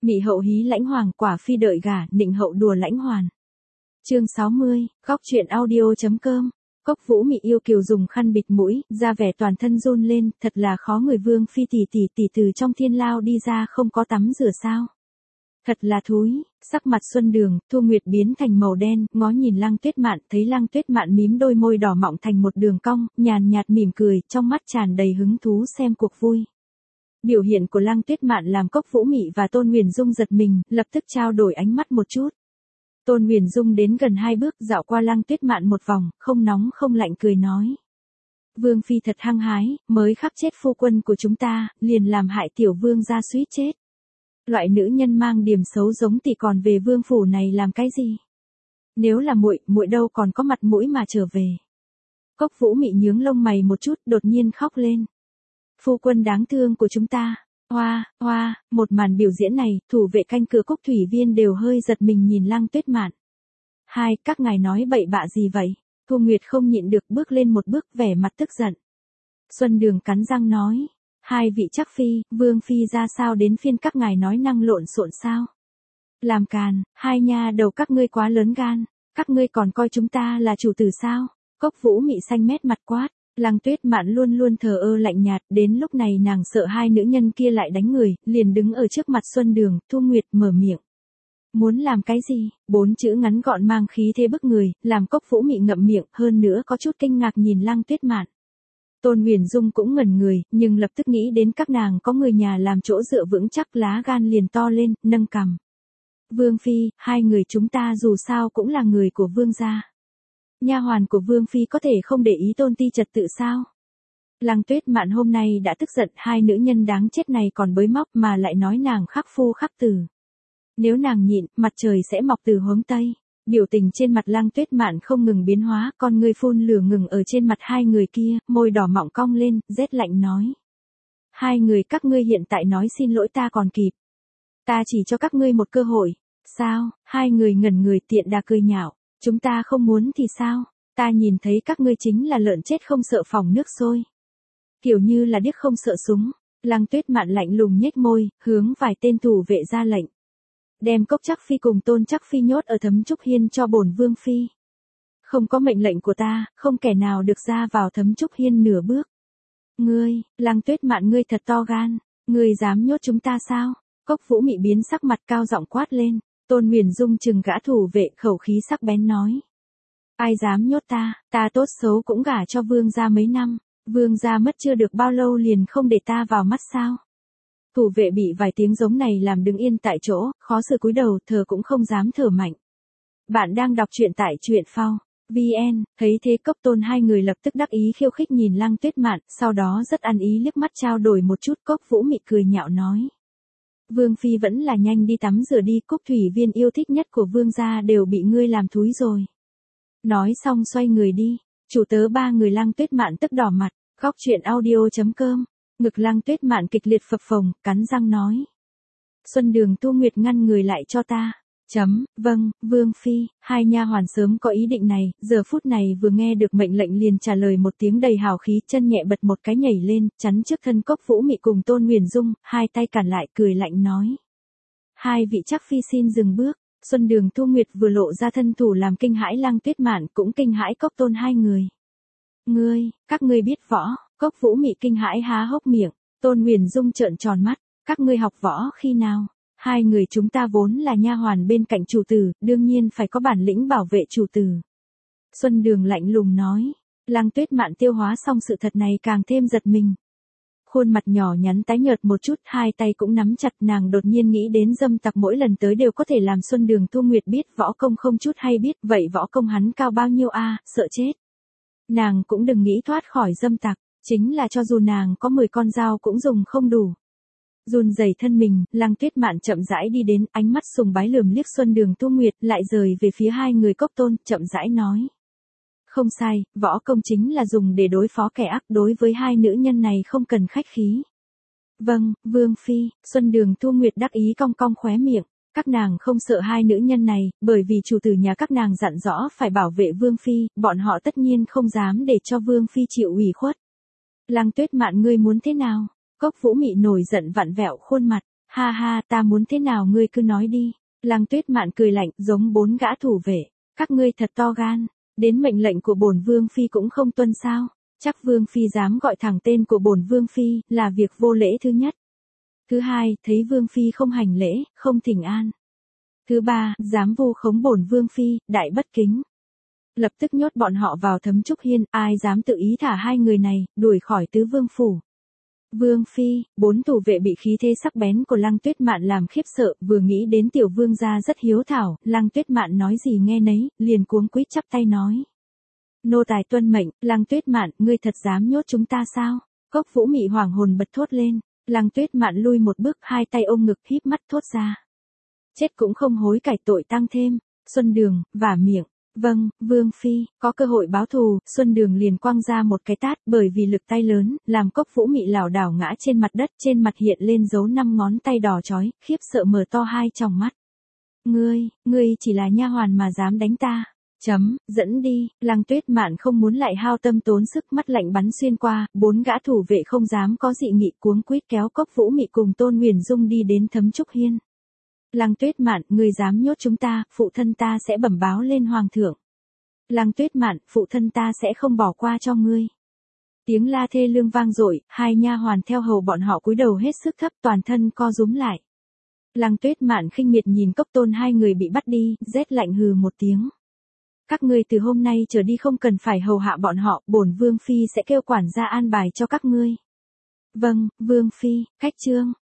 Mị hậu hí lãnh hoàng, quả phi đợi gả, nịnh hậu đùa lãnh hoàn. Chương 60, góc truyện audio.com. Cốc Vũ Mị yêu kiều dùng khăn bịt mũi, ra vẻ toàn thân run lên, thật là khó người. Vương phi tỷ từ trong thiên lao đi ra không có tắm rửa sao? Thật là thúi. Sắc mặt Xuân Đường, Thu Nguyệt biến thành màu đen, ngó nhìn Lăng Tuyết Mạn, thấy Lăng Tuyết Mạn mím đôi môi đỏ mọng thành một đường cong, nhàn nhạt mỉm cười, trong mắt tràn đầy hứng thú xem cuộc vui. Biểu hiện của Lăng Tuyết Mạn làm Cốc Vũ Mị và Tôn Huyền Dung giật mình, lập tức trao đổi ánh mắt một chút. Tôn Huyền Dung đến gần 2 bước, dạo qua Lăng Tuyết Mạn một vòng, không nóng không lạnh cười nói: Vương phi thật hăng hái, mới khắc chết phu quân của chúng ta, liền làm hại tiểu vương gia suýt chết. Loại nữ nhân mang điểm xấu giống tỷ còn về vương phủ này làm cái gì? Nếu là muội đâu còn có mặt mũi mà trở về. Cốc Vũ Mị nhướng lông mày một chút, đột nhiên khóc lên. Phu quân đáng thương của chúng ta. Hoa, một màn biểu diễn này, thủ vệ canh cửa Cốc Thủy Viên đều hơi giật mình nhìn Lăng Tuyết Mạn. Các ngài nói bậy bạ gì vậy? Thu Nguyệt không nhịn được bước lên một bước, vẻ mặt tức giận. Xuân Đường cắn răng nói: Hai vị chắc phi, vương phi ra sao đến phiên các ngài nói năng lộn xộn sao? Làm càn, hai nha đầu các ngươi quá lớn gan, các ngươi còn coi chúng ta là chủ tử sao? Cốc Vũ Mị xanh mét mặt quát. Lăng Tuyết Mạn luôn luôn thờ ơ lạnh nhạt, đến lúc này nàng sợ hai nữ nhân kia lại đánh người, liền đứng ở trước mặt Xuân Đường, Thu Nguyệt mở miệng. Muốn làm cái gì? 4 chữ ngắn gọn mang khí thế bức người, làm Cốc Vũ Mị ngậm miệng, hơn nữa có chút kinh ngạc nhìn Lăng Tuyết Mạn. Tôn Huyền Dung cũng ngẩn người, nhưng lập tức nghĩ đến các nàng có người nhà làm chỗ dựa vững chắc, lá gan liền to lên, nâng cằm. Vương phi, hai người chúng ta dù sao cũng là người của vương gia. Nha hoàn của vương phi có thể không để ý tôn ti trật tự sao? Lăng Tuyết Mạn hôm nay đã tức giận, hai nữ nhân đáng chết này còn bới móc mà lại nói nàng khắc phu khắc tử. Nếu nàng nhịn, mặt trời sẽ mọc từ hướng tây. Biểu tình trên mặt Lăng Tuyết Mạn không ngừng biến hóa, con ngươi phun lửa ngừng ở trên mặt hai người kia, môi đỏ mọng cong lên, rét lạnh nói. Hai người các ngươi hiện tại nói xin lỗi ta còn kịp. Ta chỉ cho các ngươi một cơ hội. Sao? Hai người ngẩn người tiện đà cười nhạo. Chúng ta không muốn thì sao? Ta nhìn thấy các ngươi chính là lợn chết không sợ phỏng nước sôi. Kiểu như là điếc không sợ súng. Lăng Tuyết Mạn lạnh lùng nhếch môi, hướng vài tên thủ vệ ra lệnh. Đem Cốc Trắc Phi cùng Tôn Trắc Phi nhốt ở Thấm Trúc Hiên cho bổn vương phi. Không có mệnh lệnh của ta, không kẻ nào được ra vào Thấm Trúc Hiên nửa bước. Ngươi, Lăng Tuyết Mạn ngươi thật to gan, ngươi dám nhốt chúng ta sao? Cốc Vũ Mị biến sắc mặt cao giọng quát lên. Tôn Huyền Dung chừng gã thủ vệ, khẩu khí sắc bén nói. Ai dám nhốt ta tốt xấu cũng gả cho vương gia mấy năm, vương gia mất chưa được bao lâu liền không để ta vào mắt sao? Thủ vệ bị vài tiếng giống này làm đứng yên tại chỗ, khó xử cúi đầu, thở cũng không dám thở mạnh. Bạn đang đọc truyện tại truyện.phao.vn, thấy thế Cốc Tôn hai người lập tức đắc ý khiêu khích nhìn Lăng Tuyết Mạn, sau đó rất ăn ý liếc mắt trao đổi một chút. Cốc Vũ Mị cười nhạo nói. Vương phi vẫn là nhanh đi tắm rửa đi, Cốc Thủy Viên yêu thích nhất của vương gia đều bị ngươi làm thúi rồi. Nói xong xoay người đi, chủ tớ ba người. Lăng Tuyết Mạn tức đỏ mặt, góc truyện audio.com. Ngực Lăng Tuyết Mạn kịch liệt phập phồng, cắn răng nói. Xuân Đường, Thu Nguyệt ngăn người lại cho ta. Vâng, vương phi. Hai nha hoàn sớm có ý định này, giờ phút này vừa nghe được mệnh lệnh liền trả lời một tiếng đầy hào khí, chân nhẹ bật một cái nhảy lên, chắn trước thân Cốc Vũ Mị cùng Tôn Huyền Dung, hai tay cản lại cười lạnh nói. Hai vị chắc phi xin dừng bước. Xuân Đường, Thu Nguyệt vừa lộ ra thân thủ làm kinh hãi Lăng Tuyết Mạn, cũng kinh hãi Cốc Tôn hai người. Các ngươi biết võ? Cốc Vũ Mị kinh hãi há hốc miệng. Tôn Huyền Dung trợn tròn mắt. Các ngươi học võ khi nào? Hai người chúng ta vốn là nha hoàn bên cạnh chủ tử, đương nhiên phải có bản lĩnh bảo vệ chủ tử. Xuân Đường lạnh lùng nói. Lăng Tuyết Mạn tiêu hóa xong sự thật này càng thêm giật mình. Khuôn mặt nhỏ nhắn tái nhợt một chút, hai tay cũng nắm chặt, nàng đột nhiên nghĩ đến dâm tặc mỗi lần tới đều có thể làm Xuân Đường Thu Nguyệt biết võ công không chút hay biết, vậy võ công hắn cao bao nhiêu sợ chết. Nàng cũng đừng nghĩ thoát khỏi dâm tặc, chính là cho dù nàng có 10 con dao cũng dùng không đủ. Run rẩy thân mình, Lăng Tuyết Mạn chậm rãi đi đến, ánh mắt sùng bái lườm liếc Xuân Đường Thu Nguyệt, lại rời về phía hai người Cốc Tôn, chậm rãi nói. Không sai, võ công chính là dùng để đối phó kẻ ác, đối với hai nữ nhân này không cần khách khí. Vâng, vương phi. Xuân Đường Thu Nguyệt đắc ý cong cong khóe miệng. Các nàng không sợ hai nữ nhân này, bởi vì chủ tử nhà các nàng dặn rõ phải bảo vệ vương phi, bọn họ tất nhiên không dám để cho vương phi chịu ủy khuất. Lăng Tuyết Mạn ngươi muốn thế nào? Cốc Vũ Mị nổi giận vặn vẹo khuôn mặt, Ha ha, ta muốn thế nào ngươi cứ nói đi. Lăng Tuyết Mạn cười lạnh, giống 4 gã thủ vệ. Các ngươi thật to gan, đến mệnh lệnh của bổn vương phi cũng không tuân sao? Chắc vương phi dám gọi thẳng tên của bổn vương phi, là việc vô lễ thứ nhất. Thứ hai, thấy vương phi không hành lễ, không thỉnh an. Thứ ba, dám vu khống bổn vương phi, đại bất kính. Lập tức nhốt bọn họ vào Thấm Trúc Hiên, ai dám tự ý thả 2 người này, đuổi khỏi tứ vương phủ. Vương phi, 4 thủ vệ bị khí thế sắc bén của Lăng Tuyết Mạn làm khiếp sợ, vừa nghĩ đến tiểu vương gia rất hiếu thảo, Lăng Tuyết Mạn nói gì nghe nấy, liền cuống quýt chắp tay nói. Nô tài tuân mệnh, Lăng Tuyết Mạn, ngươi thật dám nhốt chúng ta sao? Cốc Vũ Mị hoảng hồn bật thốt lên, Lăng Tuyết Mạn lui một bước, 2 tay ôm ngực híp mắt thốt ra. Chết cũng không hối cải tội tăng thêm. Xuân Đường, vả miệng. Vâng, Vương phi, có cơ hội báo thù, Xuân Đường liền quăng ra một cái tát, bởi vì lực tay lớn, làm Cốc Vũ Mị lảo đảo ngã trên mặt đất, trên mặt hiện lên dấu 5 ngón tay đỏ chói, khiếp sợ mở to 2 tròng mắt. Ngươi chỉ là nha hoàn mà dám đánh ta. Dẫn đi. Lăng Tuyết Mạn không muốn lại hao tâm tốn sức, mắt lạnh bắn xuyên qua, 4 gã thủ vệ không dám có dị nghị, cuống quýt kéo Cốc Vũ Mị cùng Tôn Nguyền Dung đi đến Thấm Trúc Hiên. Lăng Tuyết Mạn, ngươi dám nhốt chúng ta, phụ thân ta sẽ bẩm báo lên hoàng thượng. Lăng Tuyết Mạn, phụ thân ta sẽ không bỏ qua cho ngươi. Tiếng la thê lương vang dội, 2 nha hoàn theo hầu bọn họ cúi đầu hết sức thấp, toàn thân co rúm lại. Lăng Tuyết Mạn khinh miệt nhìn Cốc Tôn 2 người bị bắt đi, rét lạnh hừ một tiếng. Các ngươi từ hôm nay trở đi không cần phải hầu hạ bọn họ, bổn vương phi sẽ kêu quản gia an bài cho các ngươi. Vâng, vương phi. Khách trương.